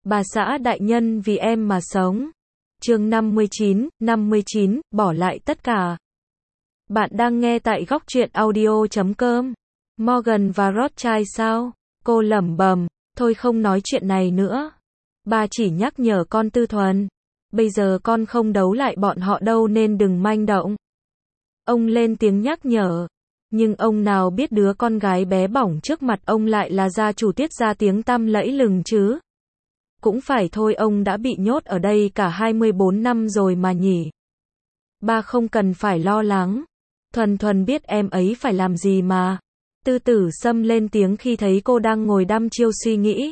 Bà xã đại nhân vì em mà sống. Chương 59, bỏ lại tất cả. Bạn đang nghe tại góc truyện audio.com. Morgan và Rothschild sao? Cô lẩm bẩm, thôi không nói chuyện này nữa. Bà chỉ nhắc nhở con Tư Thuần. Bây giờ con không đấu lại bọn họ đâu nên đừng manh động. Ông lên tiếng nhắc nhở. Nhưng ông nào biết đứa con gái bé bỏng trước mặt ông lại là gia chủ Tiết gia tiếng tăm lẫy lừng chứ. Cũng phải thôi, ông đã bị nhốt ở đây cả 24 năm rồi mà nhỉ. Ba không cần phải lo lắng. Thuần biết em ấy phải làm gì mà. Tư Tử Sâm lên tiếng khi thấy cô đang ngồi đăm chiêu suy nghĩ.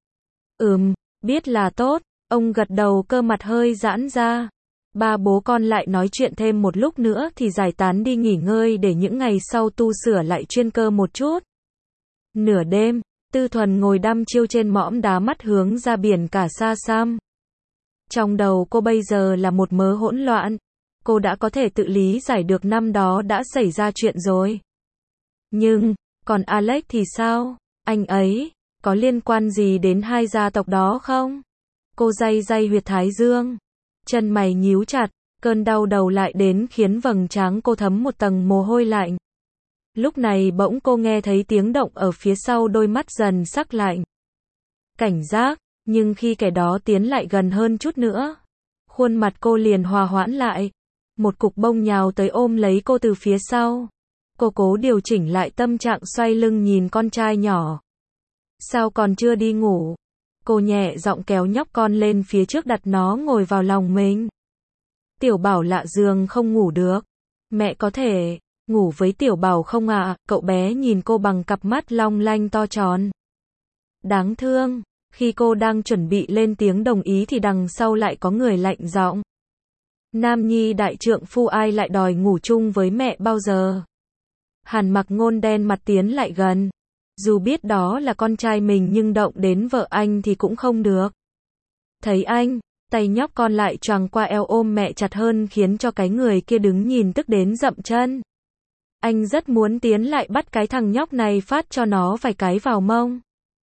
Biết là tốt. Ông gật đầu, cơ mặt hơi giãn ra. Ba bố con lại nói chuyện thêm một lúc nữa thì giải tán đi nghỉ ngơi để những ngày sau tu sửa lại chuyên cơ một chút. Nửa đêm, Tư Thuần ngồi đăm chiêu trên mõm đá, mắt hướng ra biển cả xa xăm. Trong đầu cô bây giờ là một mớ hỗn loạn. Cô đã có thể tự lý giải được năm đó đã xảy ra chuyện rồi. Nhưng, còn Alex thì sao? Anh ấy có liên quan gì đến hai gia tộc đó không? Cô day huyệt thái dương. Chân mày nhíu chặt, cơn đau đầu lại đến khiến vầng trán cô thấm một tầng mồ hôi lạnh. Lúc này bỗng cô nghe thấy tiếng động ở phía sau, đôi mắt dần sắc lạnh. Cảnh giác, nhưng khi kẻ đó tiến lại gần hơn chút nữa, khuôn mặt cô liền hòa hoãn lại. Một cục bông nhào tới ôm lấy cô từ phía sau. Cô cố điều chỉnh lại tâm trạng, xoay lưng nhìn con trai nhỏ. Sao còn chưa đi ngủ? Cô nhẹ giọng kéo nhóc con lên phía trước, đặt nó ngồi vào lòng mình. Tiểu Bảo lạ giường không ngủ được. Mẹ có thể ngủ với Tiểu Bảo không ạ? Cậu bé nhìn cô bằng cặp mắt long lanh to tròn. Đáng thương. Khi cô đang chuẩn bị lên tiếng đồng ý thì đằng sau lại có người lạnh giọng. Nam nhi đại trượng phu ai lại đòi ngủ chung với mẹ bao giờ? Hàn Mặc Ngôn đen mặt tiến lại gần. Dù biết đó là con trai mình nhưng động đến vợ anh thì cũng không được. Thấy anh, tay nhóc con lại choàng qua eo ôm mẹ chặt hơn, khiến cho cái người kia đứng nhìn tức đến dậm chân. Anh rất muốn tiến lại bắt cái thằng nhóc này phát cho nó vài cái vào mông.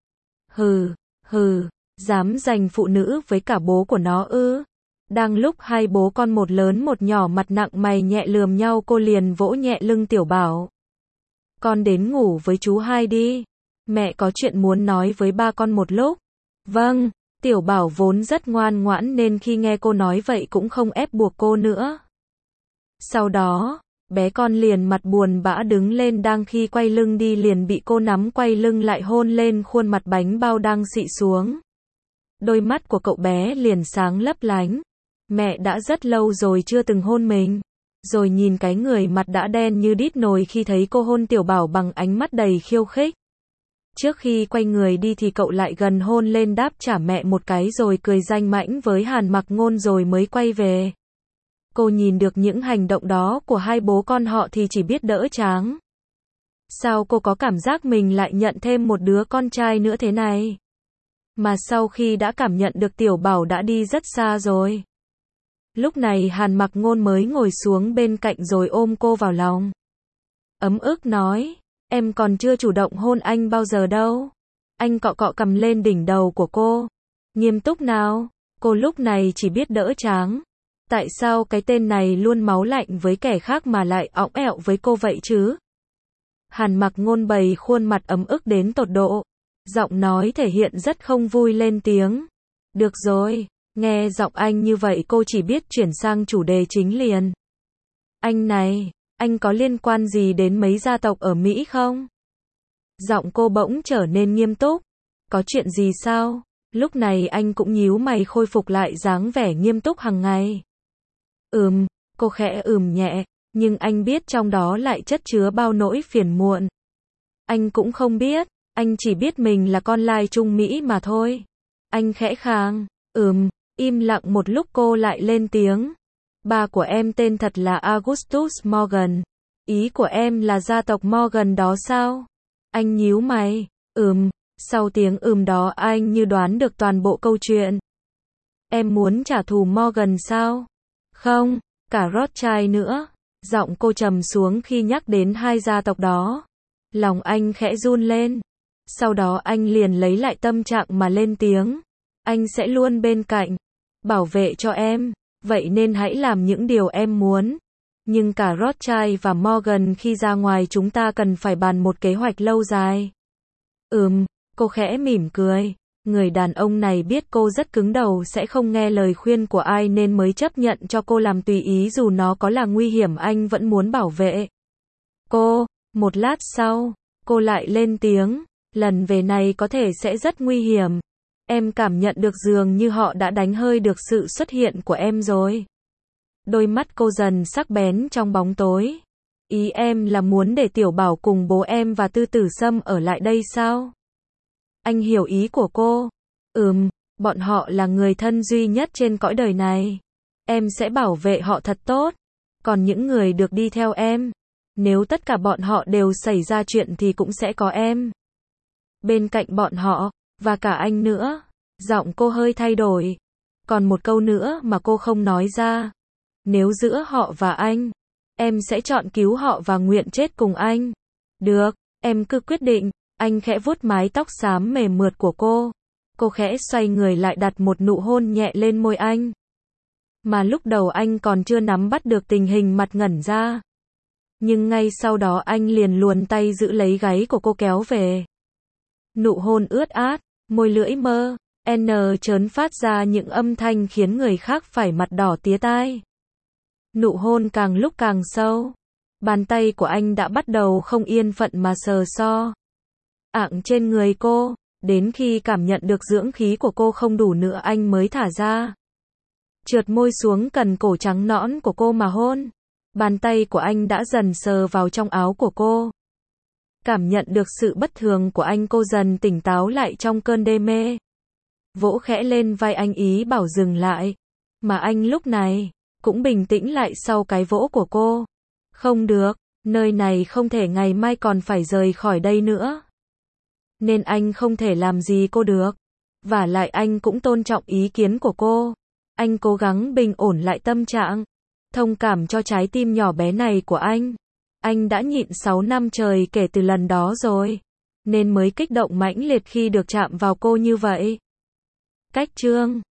Hừ, dám giành phụ nữ với cả bố của nó ư? Đang lúc hai bố con một lớn một nhỏ mặt nặng mày nhẹ lườm nhau, cô liền vỗ nhẹ lưng Tiểu Bảo. Con đến ngủ với chú hai đi. Mẹ có chuyện muốn nói với ba con một lúc. Vâng, Tiểu Bảo vốn rất ngoan ngoãn nên khi nghe cô nói vậy cũng không ép buộc cô nữa. Sau đó, bé con liền mặt buồn bã đứng lên, đang khi quay lưng đi liền bị cô nắm quay lưng lại, hôn lên khuôn mặt bánh bao đang xị xuống. Đôi mắt của cậu bé liền sáng lấp lánh. Mẹ đã rất lâu rồi chưa từng hôn mình. Rồi nhìn cái người mặt đã đen như đít nồi khi thấy cô hôn Tiểu Bảo bằng ánh mắt đầy khiêu khích. Trước khi quay người đi thì cậu lại gần hôn lên đáp trả mẹ một cái rồi cười danh mãnh với Hàn Mặc Ngôn rồi mới quay về. Cô nhìn được những hành động đó của hai bố con họ thì chỉ biết đỡ tráng. Sao cô có cảm giác mình lại nhận thêm một đứa con trai nữa thế này? Mà sau khi đã cảm nhận được Tiểu Bảo đã đi rất xa rồi. Lúc này Hàn Mặc Ngôn mới ngồi xuống bên cạnh rồi ôm cô vào lòng. Ấm ức nói, em còn chưa chủ động hôn anh bao giờ đâu. Anh cọ cọ cầm lên đỉnh đầu của cô. Nghiêm túc nào. Cô lúc này chỉ biết đỡ tráng. Tại sao cái tên này luôn máu lạnh với kẻ khác mà lại õng ẹo với cô vậy chứ? Hàn Mặc Ngôn bày khuôn mặt ấm ức đến tột độ. Giọng nói thể hiện rất không vui, lên tiếng. Được rồi. Nghe giọng anh như vậy cô chỉ biết chuyển sang chủ đề chính liền. Anh này, anh có liên quan gì đến mấy gia tộc ở Mỹ không? Giọng cô bỗng trở nên nghiêm túc. Có chuyện gì sao? Lúc này anh cũng nhíu mày, khôi phục lại dáng vẻ nghiêm túc hàng ngày. Cô khẽ nhẹ, nhưng anh biết trong đó lại chất chứa bao nỗi phiền muộn. Anh cũng không biết, anh chỉ biết mình là con lai Trung Mỹ mà thôi. Anh khẽ khàng, im lặng một lúc cô lại lên tiếng. Ba của em tên thật là Augustus Morgan. Ý của em là gia tộc Morgan đó sao? Anh nhíu mày. Sau tiếng đó anh như đoán được toàn bộ câu chuyện. Em muốn trả thù Morgan sao? Không, cả Rothschild nữa. Giọng cô trầm xuống khi nhắc đến hai gia tộc đó. Lòng anh khẽ run lên. Sau đó anh liền lấy lại tâm trạng mà lên tiếng. Anh sẽ luôn bên cạnh, bảo vệ cho em. Vậy nên hãy làm những điều em muốn. Nhưng cả Rothschild và Morgan khi ra ngoài chúng ta cần phải bàn một kế hoạch lâu dài. Cô khẽ mỉm cười. Người đàn ông này biết cô rất cứng đầu sẽ không nghe lời khuyên của ai nên mới chấp nhận cho cô làm tùy ý dù nó có là nguy hiểm anh vẫn muốn bảo vệ cô. Một lát sau, cô lại lên tiếng. Lần về này có thể sẽ rất nguy hiểm. Em cảm nhận được dường như họ đã đánh hơi được sự xuất hiện của em rồi. Đôi mắt cô dần sắc bén trong bóng tối. Ý em là muốn để Tiểu Bảo cùng bố em và Tư Tử Sâm ở lại đây sao? Anh hiểu ý của cô. Bọn họ là người thân duy nhất trên cõi đời này. Em sẽ bảo vệ họ thật tốt. Còn những người được đi theo em, nếu tất cả bọn họ đều xảy ra chuyện thì cũng sẽ có em bên cạnh bọn họ, và cả anh nữa. Giọng cô hơi thay đổi. Còn một câu nữa mà cô không nói ra. Nếu giữa họ và anh, em sẽ chọn cứu họ và nguyện chết cùng anh. Được, em cứ quyết định. Anh khẽ vuốt mái tóc xám mềm mượt của cô. Cô khẽ xoay người lại đặt một nụ hôn nhẹ lên môi anh. Mà lúc đầu anh còn chưa nắm bắt được tình hình mặt ngẩn ra. Nhưng ngay sau đó anh liền luồn tay giữ lấy gáy của cô kéo về. Nụ hôn ướt át, môi lưỡi mơ, trớn phát ra những âm thanh khiến người khác phải mặt đỏ tía tai. Nụ hôn càng lúc càng sâu. Bàn tay của anh đã bắt đầu không yên phận mà sờ so ạng trên người cô, đến khi cảm nhận được dưỡng khí của cô không đủ nữa anh mới thả ra. Trượt môi xuống cần cổ trắng nõn của cô mà hôn. Bàn tay của anh đã dần sờ vào trong áo của cô. Cảm nhận được sự bất thường của anh cô dần tỉnh táo lại trong cơn đê mê. Vỗ khẽ lên vai anh ý bảo dừng lại. Mà anh lúc này cũng bình tĩnh lại sau cái vỗ của cô. Không được, nơi này không thể ngày mai còn phải rời khỏi đây nữa. Nên anh không thể làm gì cô được. Vả lại anh cũng tôn trọng ý kiến của cô. Anh cố gắng bình ổn lại tâm trạng. Thông cảm cho trái tim nhỏ bé này của anh. Anh đã nhịn 6 năm trời kể từ lần đó rồi. Nên mới kích động mãnh liệt khi được chạm vào cô như vậy. Cách chương